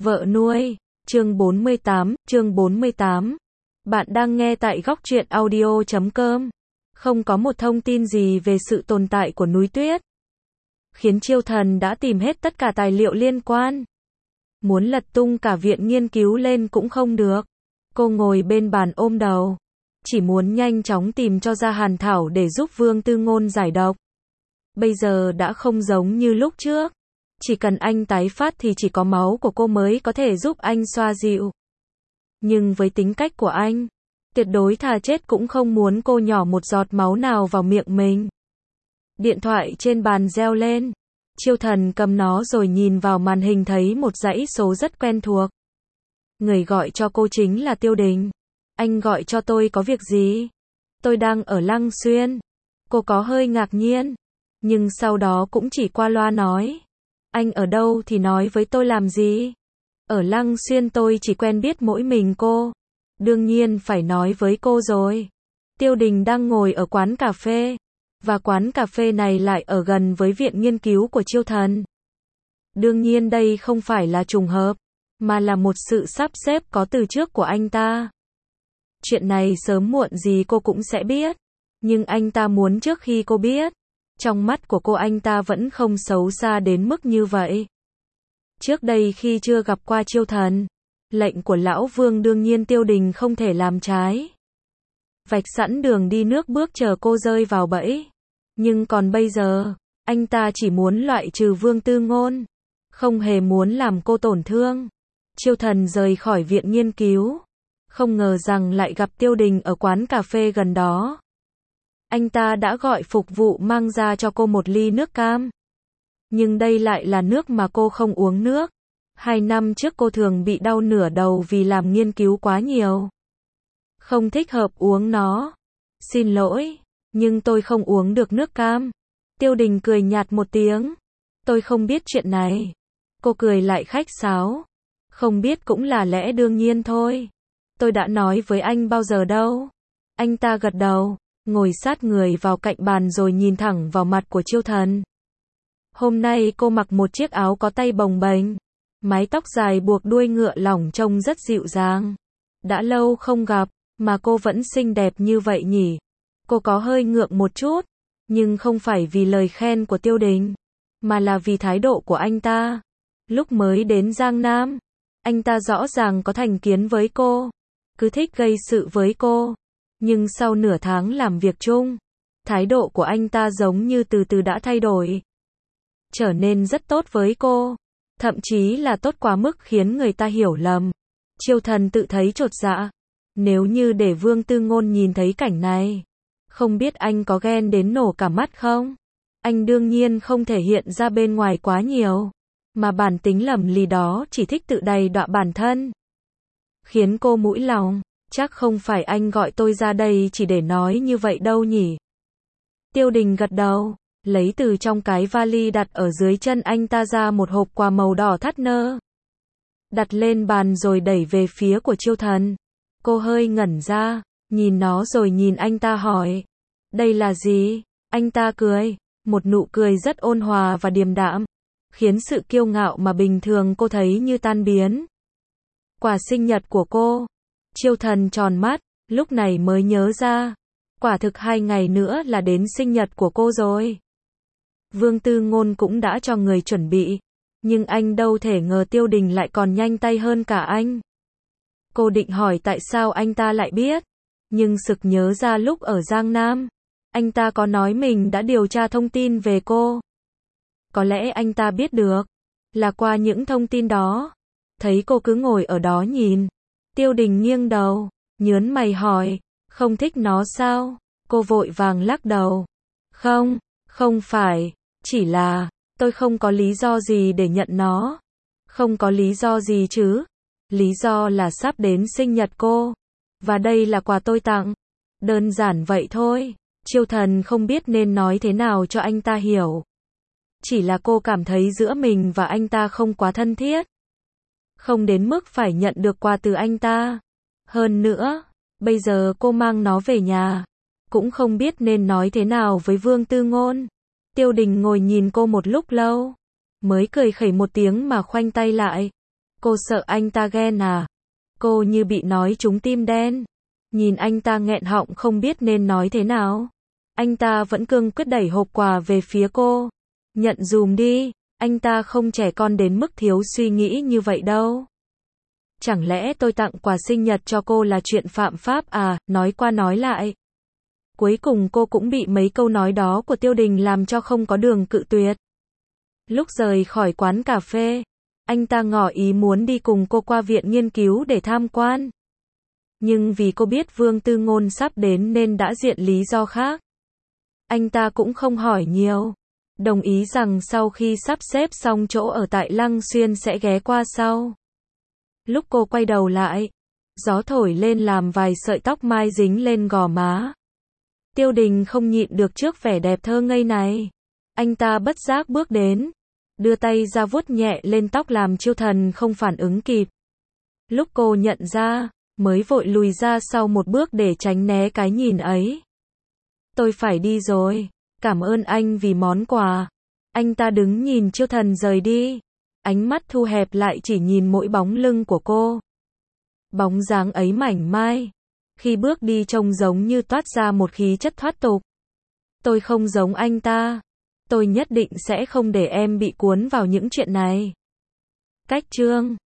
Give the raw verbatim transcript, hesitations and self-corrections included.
Vợ nuôi, chương bốn mươi tám, chương bốn mươi tám. Bạn đang nghe tại góc truyện audio chấm com. Không có một thông tin gì về sự tồn tại của núi tuyết, khiến Chiêu Thần đã tìm hết tất cả tài liệu liên quan. Muốn lật tung cả viện nghiên cứu lên cũng không được. Cô ngồi bên bàn ôm đầu, chỉ muốn nhanh chóng tìm cho ra hàn thảo để giúp Vương Tư Ngôn giải độc. Bây giờ đã không giống như lúc trước. Chỉ cần anh tái phát thì chỉ có máu của cô mới có thể giúp anh xoa dịu. Nhưng với tính cách của anh, tuyệt đối thà chết cũng không muốn cô nhỏ một giọt máu nào vào miệng mình. Điện thoại trên bàn reo lên. Chiêu Thần cầm nó rồi nhìn vào màn hình thấy một dãy số rất quen thuộc. Người gọi cho cô chính là Tiêu Đình. Anh gọi cho tôi có việc gì? Tôi đang ở Lăng Xuyên. Cô có hơi ngạc nhiên, nhưng sau đó cũng chỉ qua loa nói. Anh ở đâu thì nói với tôi làm gì? Ở Lăng Xuyên tôi chỉ quen biết mỗi mình cô. Đương nhiên phải nói với cô rồi. Tiêu Đình đang ngồi ở quán cà phê. Và quán cà phê này lại ở gần với viện nghiên cứu của Chiêu Thần. Đương nhiên đây không phải là trùng hợp, mà là một sự sắp xếp có từ trước của anh ta. Chuyện này sớm muộn gì cô cũng sẽ biết. Nhưng anh ta muốn trước khi cô biết. Trong mắt của cô anh ta vẫn không xấu xa đến mức như vậy. Trước đây khi chưa gặp qua Chiêu Thần, lệnh của Lão Vương đương nhiên Tiêu Đình không thể làm trái. Vạch sẵn đường đi nước bước chờ cô rơi vào bẫy. Nhưng còn bây giờ, anh ta chỉ muốn loại trừ Vương Tư Ngôn, không hề muốn làm cô tổn thương. Chiêu Thần rời khỏi viện nghiên cứu, không ngờ rằng lại gặp Tiêu Đình ở quán cà phê gần đó. Anh ta đã gọi phục vụ mang ra cho cô một ly nước cam. Nhưng đây lại là nước mà cô không uống nước. Hai năm trước cô thường bị đau nửa đầu vì làm nghiên cứu quá nhiều. Không thích hợp uống nó. Xin lỗi, nhưng tôi không uống được nước cam. Tiêu Đình cười nhạt một tiếng. Tôi không biết chuyện này. Cô cười lại khách sáo. Không biết cũng là lẽ đương nhiên thôi. Tôi đã nói với anh bao giờ đâu. Anh ta gật đầu, ngồi sát người vào cạnh bàn rồi nhìn thẳng vào mặt của Chiêu Thần. Hôm nay cô mặc một chiếc áo có tay bồng bềnh, mái tóc dài buộc đuôi ngựa lỏng trông rất dịu dàng. Đã lâu không gặp, mà cô vẫn xinh đẹp như vậy nhỉ? Cô có hơi ngượng một chút, nhưng không phải vì lời khen của Tiêu Đình, mà là vì thái độ của anh ta. Lúc mới đến Giang Nam, anh ta rõ ràng có thành kiến với cô, cứ thích gây sự với cô. Nhưng sau nửa tháng làm việc chung, thái độ của anh ta giống như từ từ đã thay đổi. Trở nên rất tốt với cô. Thậm chí là tốt quá mức khiến người ta hiểu lầm. Chiêu Thần tự thấy chột dạ. Nếu như để Vương Tư Ngôn nhìn thấy cảnh này, không biết anh có ghen đến nổ cả mắt không? Anh đương nhiên không thể hiện ra bên ngoài quá nhiều, mà bản tính lầm lì đó chỉ thích tự đầy đọa bản thân. Khiến cô mũi lòng. Chắc không phải anh gọi tôi ra đây chỉ để nói như vậy đâu nhỉ? Tiêu Đình gật đầu, lấy từ trong cái vali đặt ở dưới chân anh ta ra một hộp quà màu đỏ thắt nơ. Đặt lên bàn rồi đẩy về phía của Chiêu Thần. Cô hơi ngẩn ra, nhìn nó rồi nhìn anh ta hỏi. Đây là gì? Anh ta cười, một nụ cười rất ôn hòa và điềm đạm, khiến sự kiêu ngạo mà bình thường cô thấy như tan biến. Quà sinh nhật của cô. Chiêu Thần tròn mắt, lúc này mới nhớ ra. Quả thực hai ngày nữa là đến sinh nhật của cô rồi. Vương Tư Ngôn cũng đã cho người chuẩn bị. Nhưng anh đâu thể ngờ Tiêu Đình lại còn nhanh tay hơn cả anh. Cô định hỏi tại sao anh ta lại biết. Nhưng sực nhớ ra lúc ở Giang Nam, anh ta có nói mình đã điều tra thông tin về cô. Có lẽ anh ta biết được là qua những thông tin đó. Thấy cô cứ ngồi ở đó nhìn, Tiêu Đình nghiêng đầu, nhớn mày hỏi, không thích nó sao? Cô vội vàng lắc đầu. Không, không phải, chỉ là, tôi không có lý do gì để nhận nó. Không có lý do gì chứ? Lý do là sắp đến sinh nhật cô, và đây là quà tôi tặng. Đơn giản vậy thôi. Chiêu Thần không biết nên nói thế nào cho anh ta hiểu. Chỉ là cô cảm thấy giữa mình và anh ta không quá thân thiết. Không đến mức phải nhận được quà từ anh ta. Hơn nữa, bây giờ cô mang nó về nhà, cũng không biết nên nói thế nào với Vương Tư Ngôn. Tiêu Đình ngồi nhìn cô một lúc lâu, mới cười khẩy một tiếng mà khoanh tay lại. Cô sợ anh ta ghen à? Cô như bị nói trúng tim đen. Nhìn anh ta nghẹn họng không biết nên nói thế nào. Anh ta vẫn cương quyết đẩy hộp quà về phía cô. Nhận dùm đi, anh ta không trẻ con đến mức thiếu suy nghĩ như vậy đâu. Chẳng lẽ tôi tặng quà sinh nhật cho cô là chuyện phạm pháp à, nói qua nói lại. Cuối cùng cô cũng bị mấy câu nói đó của Tiêu Đình làm cho không có đường cự tuyệt. Lúc rời khỏi quán cà phê, anh ta ngỏ ý muốn đi cùng cô qua viện nghiên cứu để tham quan. Nhưng vì cô biết Vương Tư Ngôn sắp đến nên đã diện lý do khác. Anh ta cũng không hỏi nhiều. Đồng ý rằng sau khi sắp xếp xong chỗ ở tại Lăng Xuyên sẽ ghé qua sau. Lúc cô quay đầu lại, gió thổi lên làm vài sợi tóc mai dính lên gò má. Tiêu Đình không nhịn được trước vẻ đẹp thơ ngây này. Anh ta bất giác bước đến, đưa tay ra vuốt nhẹ lên tóc làm Chiêu Thần không phản ứng kịp. Lúc cô nhận ra, mới vội lùi ra sau một bước để tránh né cái nhìn ấy. Tôi phải đi rồi, cảm ơn anh vì món quà. Anh ta đứng nhìn Chiêu Thần rời đi, ánh mắt thu hẹp lại chỉ nhìn mỗi bóng lưng của cô. Bóng dáng ấy mảnh mai, khi bước đi trông giống như toát ra một khí chất thoát tục. Tôi không giống anh ta. Tôi nhất định sẽ không để em bị cuốn vào những chuyện này. Cách chương